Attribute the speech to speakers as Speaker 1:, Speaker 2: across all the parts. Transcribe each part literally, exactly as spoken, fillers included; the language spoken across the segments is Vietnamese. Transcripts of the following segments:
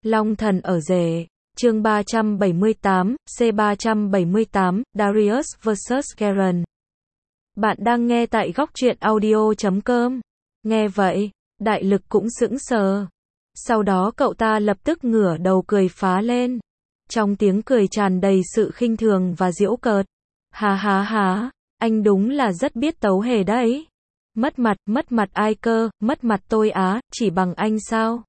Speaker 1: Long thần ở rể, chương ba trăm bảy mươi tám, C ba trăm bảy mươi tám, Darius versus. Garen. Bạn đang nghe tại góc truyện audio chấm com. Nghe vậy, đại lực cũng sững sờ. Sau đó cậu ta lập tức ngửa đầu cười phá lên. Trong tiếng cười tràn đầy sự khinh thường và giễu cợt. Há há há, anh đúng là rất biết tấu hề đấy. Mất mặt, mất mặt ai cơ, mất mặt tôi á, chỉ bằng anh sao?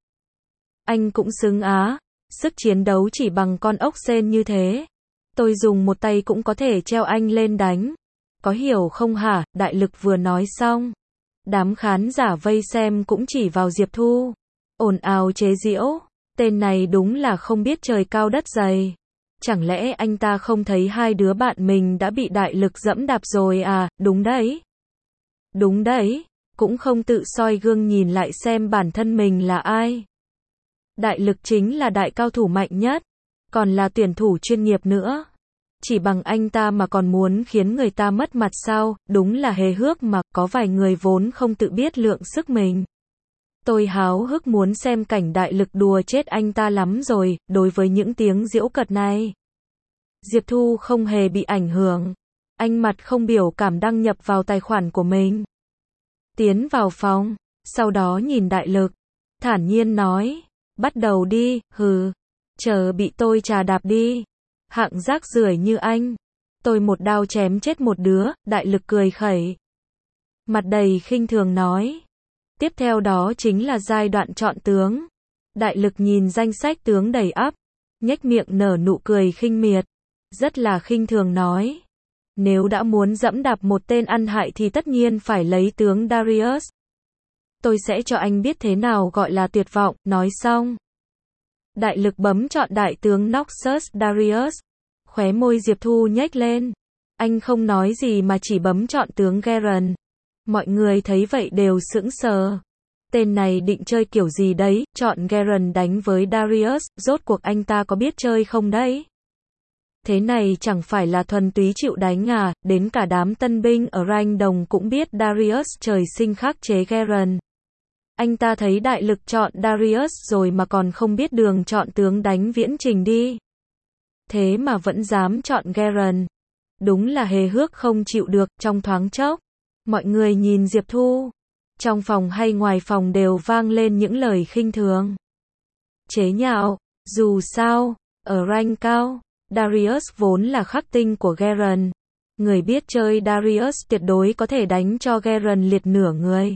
Speaker 1: Anh cũng xứng á, sức chiến đấu chỉ bằng con ốc sên như thế. Tôi dùng một tay cũng có thể treo anh lên đánh. Có hiểu không hả? Đại lực vừa nói xong. Đám khán giả vây xem cũng chỉ vào Diệp Thu. Ồn ào chế giễu. Tên này đúng là không biết trời cao đất dày. Chẳng lẽ anh ta không thấy hai đứa bạn mình đã bị đại lực dẫm đạp rồi à? Đúng đấy. Đúng đấy. Cũng không tự soi gương nhìn lại xem bản thân mình là ai. Đại lực chính là đại cao thủ mạnh nhất. Còn là tuyển thủ chuyên nghiệp nữa. Chỉ bằng anh ta mà còn muốn khiến người ta mất mặt sao? Đúng là hề hước mà, có vài người vốn không tự biết lượng sức mình. Tôi háo hức muốn xem cảnh đại lực đùa chết anh ta lắm rồi, đối với những tiếng giễu cợt này. Diệp Thu không hề bị ảnh hưởng. Anh mặt không biểu cảm đăng nhập vào tài khoản của mình. Tiến vào phòng, sau đó nhìn đại lực. Thản nhiên nói, bắt đầu đi, hừ. Chờ bị tôi trà đạp đi. Hạng rác rưởi như anh. Tôi một đao chém chết một đứa, đại lực cười khẩy. Mặt đầy khinh thường nói. Tiếp theo đó chính là giai đoạn chọn tướng. Đại lực nhìn danh sách tướng đầy ắp. Nhếch miệng nở nụ cười khinh miệt. Rất là khinh thường nói. Nếu đã muốn dẫm đạp một tên ăn hại thì tất nhiên phải lấy tướng Darius. Tôi sẽ cho anh biết thế nào gọi là tuyệt vọng, nói xong. Đại lực bấm chọn đại tướng Noxus Darius. Khóe môi Diệp Thu nhếch lên. Anh không nói gì mà chỉ bấm chọn tướng Garen. Mọi người thấy vậy đều sững sờ. Tên này định chơi kiểu gì đấy, chọn Garen đánh với Darius, rốt cuộc anh ta có biết chơi không đấy? Thế này chẳng phải là thuần túy chịu đánh à, đến cả đám tân binh ở rank đồng cũng biết Darius trời sinh khắc chế Garen. Anh ta thấy đại lực chọn Darius rồi mà còn không biết đường chọn tướng đánh viễn trình đi. Thế mà vẫn dám chọn Garen. Đúng là hề hước không chịu được, trong thoáng chốc. Mọi người nhìn Diệp Thu. Trong phòng hay ngoài phòng đều vang lên những lời khinh thường. Chế nhạo, dù sao, ở rank cao, Darius vốn là khắc tinh của Garen. Người biết chơi Darius tuyệt đối có thể đánh cho Garen liệt nửa người.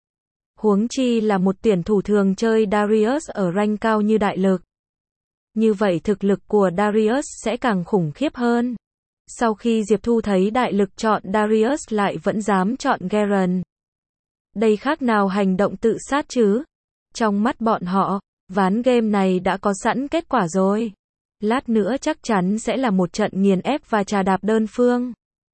Speaker 1: Huống chi là một tuyển thủ thường chơi Darius ở rank cao như đại lực. Như vậy thực lực của Darius sẽ càng khủng khiếp hơn. Sau khi Diệp Thu thấy đại lực chọn Darius lại vẫn dám chọn Garen. Đây khác nào hành động tự sát chứ? Trong mắt bọn họ, ván game này đã có sẵn kết quả rồi. Lát nữa chắc chắn sẽ là một trận nghiền ép và trà đạp đơn phương.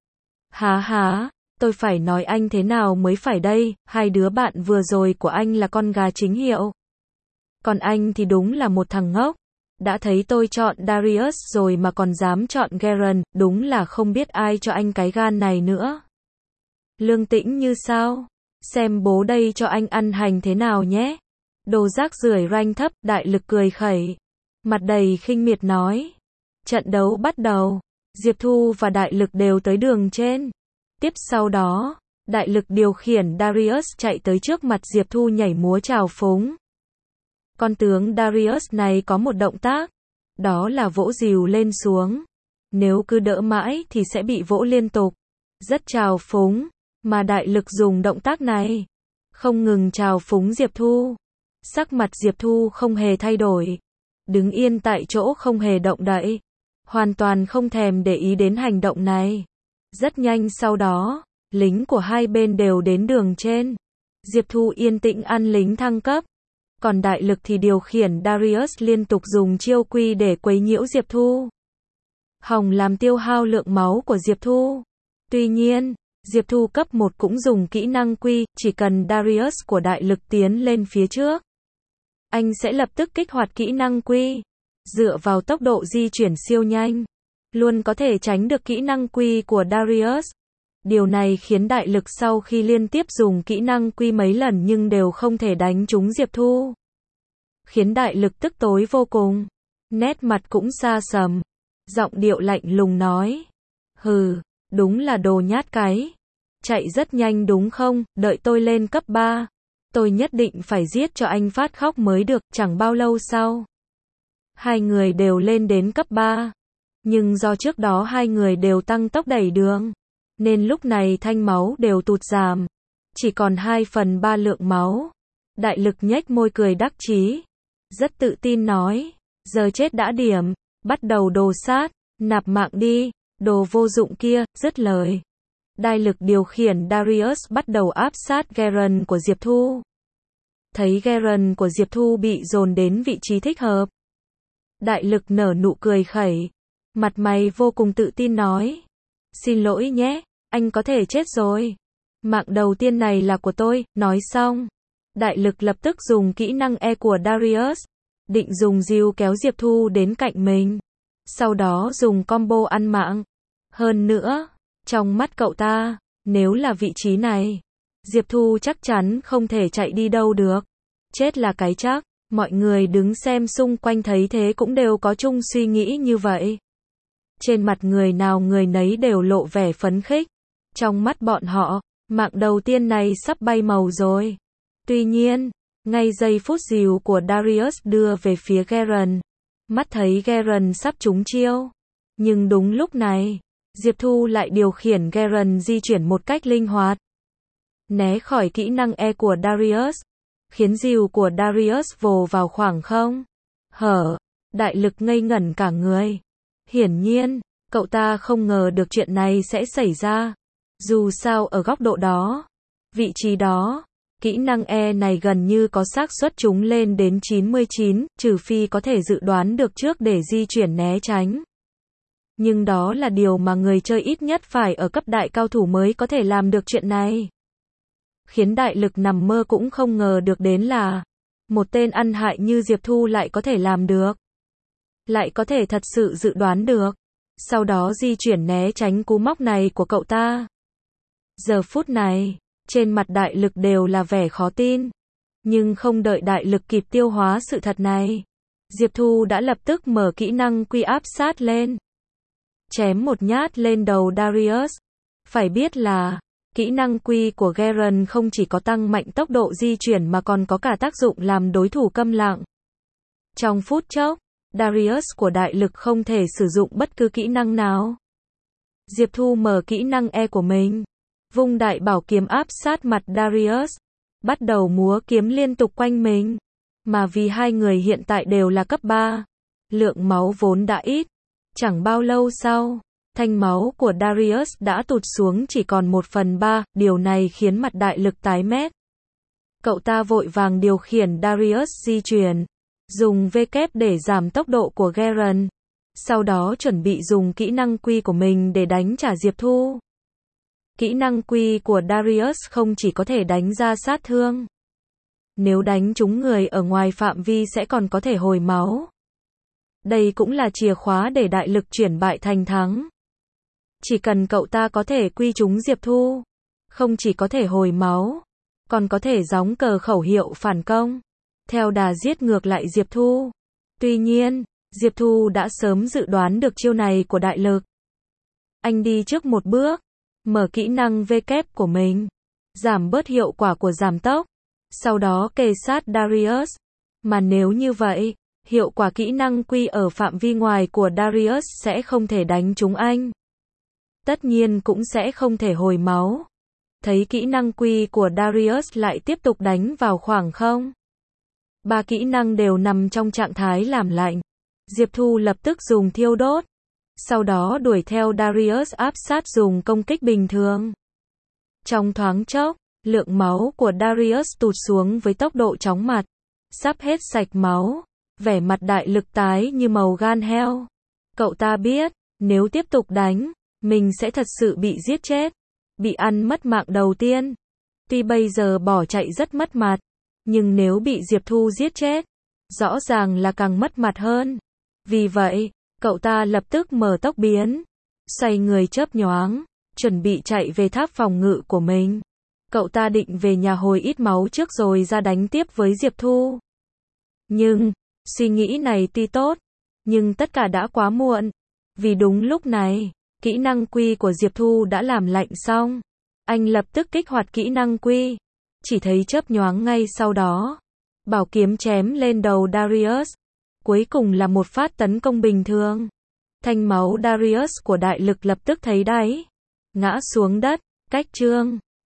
Speaker 1: Há há, tôi phải nói anh thế nào mới phải đây, hai đứa bạn vừa rồi của anh là con gà chính hiệu. Còn anh thì đúng là một thằng ngốc. Đã thấy tôi chọn Darius rồi mà còn dám chọn Garen, đúng là không biết ai cho anh cái gan này nữa. Lương tĩnh như sao? Xem bố đây cho anh ăn hành thế nào nhé. Đồ rác rưởi rank thấp, đại lực cười khẩy. Mặt đầy khinh miệt nói. Trận đấu bắt đầu. Diệp Thu và đại lực đều tới đường trên. Tiếp sau đó, đại lực điều khiển Darius chạy tới trước mặt Diệp Thu nhảy múa chào phúng. Con tướng Darius này có một động tác. Đó là vỗ dìu lên xuống. Nếu cứ đỡ mãi thì sẽ bị vỗ liên tục. Rất chào phúng. Mà đại lực dùng động tác này. Không ngừng chào phúng Diệp Thu. Sắc mặt Diệp Thu không hề thay đổi. Đứng yên tại chỗ không hề động đậy. Hoàn toàn không thèm để ý đến hành động này. Rất nhanh sau đó, lính của hai bên đều đến đường trên. Diệp Thu yên tĩnh ăn lính thăng cấp. Còn đại lực thì điều khiển Darius liên tục dùng chiêu quy để quấy nhiễu Diệp Thu. Hòng làm tiêu hao lượng máu của Diệp Thu. Tuy nhiên, Diệp Thu cấp một cũng dùng kỹ năng quy, chỉ cần Darius của đại lực tiến lên phía trước. Anh sẽ lập tức kích hoạt kỹ năng quy. Dựa vào tốc độ di chuyển siêu nhanh. Luôn có thể tránh được kỹ năng quy của Darius. Điều này khiến đại lực sau khi liên tiếp dùng kỹ năng quy mấy lần nhưng đều không thể đánh trúng Diệp Thu. khiến đại lực tức tối vô cùng. Nét mặt cũng xa sầm, giọng điệu lạnh lùng nói. Hừ, đúng là đồ nhát cái. Chạy rất nhanh đúng không, đợi tôi lên cấp ba. Tôi nhất định phải giết cho anh phát khóc mới được, chẳng bao lâu sau. Hai người đều lên đến cấp ba. Nhưng do trước đó hai người đều tăng tốc đẩy đường, nên lúc này thanh máu đều tụt giảm. Chỉ còn hai phần ba lượng máu. Đại lực nhếch môi cười đắc chí. Rất tự tin nói. Giờ chết đã điểm, bắt đầu đồ sát, nạp mạng đi, đồ vô dụng kia, dứt lời. Đại lực điều khiển Darius bắt đầu áp sát Garen của Diệp Thu. Thấy Garen của Diệp Thu bị dồn đến vị trí thích hợp. Đại lực nở nụ cười khẩy. Mặt mày vô cùng tự tin nói. Xin lỗi nhé, anh có thể chết rồi. Mạng đầu tiên này là của tôi, nói xong. Đại lực lập tức dùng kỹ năng E của Darius. Định dùng diều kéo Diệp Thu đến cạnh mình. Sau đó dùng combo ăn mạng. Hơn nữa, trong mắt cậu ta, nếu là vị trí này, Diệp Thu chắc chắn không thể chạy đi đâu được. Chết là cái chắc. Mọi người đứng xem xung quanh thấy thế cũng đều có chung suy nghĩ như vậy. Trên mặt người nào người nấy đều lộ vẻ phấn khích. Trong mắt bọn họ, mạng đầu tiên này sắp bay màu rồi. Tuy nhiên, ngay giây phút dìu của Darius đưa về phía Garen, mắt thấy Garen sắp trúng chiêu. Nhưng đúng lúc này, Diệp Thu lại điều khiển Garen di chuyển một cách linh hoạt. Né khỏi kỹ năng E của Darius, khiến dìu của Darius vồ vào khoảng không. Hở, đại lực ngây ngẩn cả người. Hiển nhiên, cậu ta không ngờ được chuyện này sẽ xảy ra. Dù sao ở góc độ đó, vị trí đó, kỹ năng E này gần như có xác suất trúng lên đến chín mươi chín, trừ phi có thể dự đoán được trước để di chuyển né tránh. Nhưng đó là điều mà người chơi ít nhất phải ở cấp đại cao thủ mới có thể làm được chuyện này. Khiến đại lực nằm mơ cũng không ngờ được đến là một tên ăn hại như Diệp Thu lại có thể làm được. Lại có thể thật sự dự đoán được. Sau đó di chuyển né tránh cú móc này của cậu ta. Giờ phút này, trên mặt đại lực đều là vẻ khó tin. Nhưng không đợi đại lực kịp tiêu hóa sự thật này, Diệp Thu đã lập tức mở kỹ năng quy áp sát lên. Chém một nhát lên đầu Darius. Phải biết là, kỹ năng quy của Garen không chỉ có tăng mạnh tốc độ di chuyển mà còn có cả tác dụng làm đối thủ câm lặng. Trong phút chốc, Darius của đại lực không thể sử dụng bất cứ kỹ năng nào. Diệp Thu mở kỹ năng E của mình, vung đại bảo kiếm áp sát mặt Darius, bắt đầu múa kiếm liên tục quanh mình. Mà vì hai người hiện tại đều là cấp ba, lượng máu vốn đã ít. Chẳng bao lâu sau, thanh máu của Darius đã tụt xuống chỉ còn một phần ba, điều này khiến mặt đại lực tái mét. Cậu ta vội vàng điều khiển Darius di chuyển, dùng V kép để giảm tốc độ của Garen. Sau đó chuẩn bị dùng kỹ năng quy của mình để đánh trả Diệp Thu. Kỹ năng quy của Darius không chỉ có thể đánh ra sát thương. Nếu đánh trúng người ở ngoài phạm vi sẽ còn có thể hồi máu. Đây cũng là chìa khóa để đại lực chuyển bại thành thắng. Chỉ cần cậu ta có thể quy trúng Diệp Thu, không chỉ có thể hồi máu, còn có thể gióng cờ khẩu hiệu phản công, theo đà giết ngược lại Diệp Thu. Tuy nhiên, Diệp Thu đã sớm dự đoán được chiêu này của đại lực. Anh đi trước một bước, mở kỹ năng V kép của mình, giảm bớt hiệu quả của giảm tốc, sau đó kề sát Darius. Mà nếu như vậy, hiệu quả kỹ năng quy ở phạm vi ngoài của Darius sẽ không thể đánh trúng anh. Tất nhiên cũng sẽ không thể hồi máu. Thấy kỹ năng quy của Darius lại tiếp tục đánh vào khoảng không. Ba kỹ năng đều nằm trong trạng thái làm lạnh. Diệp Thu lập tức dùng thiêu đốt. Sau đó đuổi theo Darius áp sát dùng công kích bình thường. Trong thoáng chốc, lượng máu của Darius tụt xuống với tốc độ chóng mặt. Sắp hết sạch máu. Vẻ mặt đại lực tái như màu gan heo. Cậu ta biết, nếu tiếp tục đánh, mình sẽ thật sự bị giết chết. Bị ăn mất mạng đầu tiên. Tuy bây giờ bỏ chạy rất mất mặt, nhưng nếu bị Diệp Thu giết chết, rõ ràng là càng mất mặt hơn. Vì vậy, cậu ta lập tức mở tốc biến, xoay người chớp nhoáng, chuẩn bị chạy về tháp phòng ngự của mình. Cậu ta định về nhà hồi ít máu trước rồi ra đánh tiếp với Diệp Thu. Nhưng, suy nghĩ này tuy tốt, nhưng tất cả đã quá muộn. Vì đúng lúc này, kỹ năng quy của Diệp Thu đã làm lạnh xong. Anh lập tức kích hoạt kỹ năng quy. Chỉ thấy chớp nhoáng ngay sau đó. Bảo kiếm chém lên đầu Darius. Cuối cùng là một phát tấn công bình thường. Thanh máu Darius của đại lực lập tức thấy đáy. Ngã xuống đất, cách chương.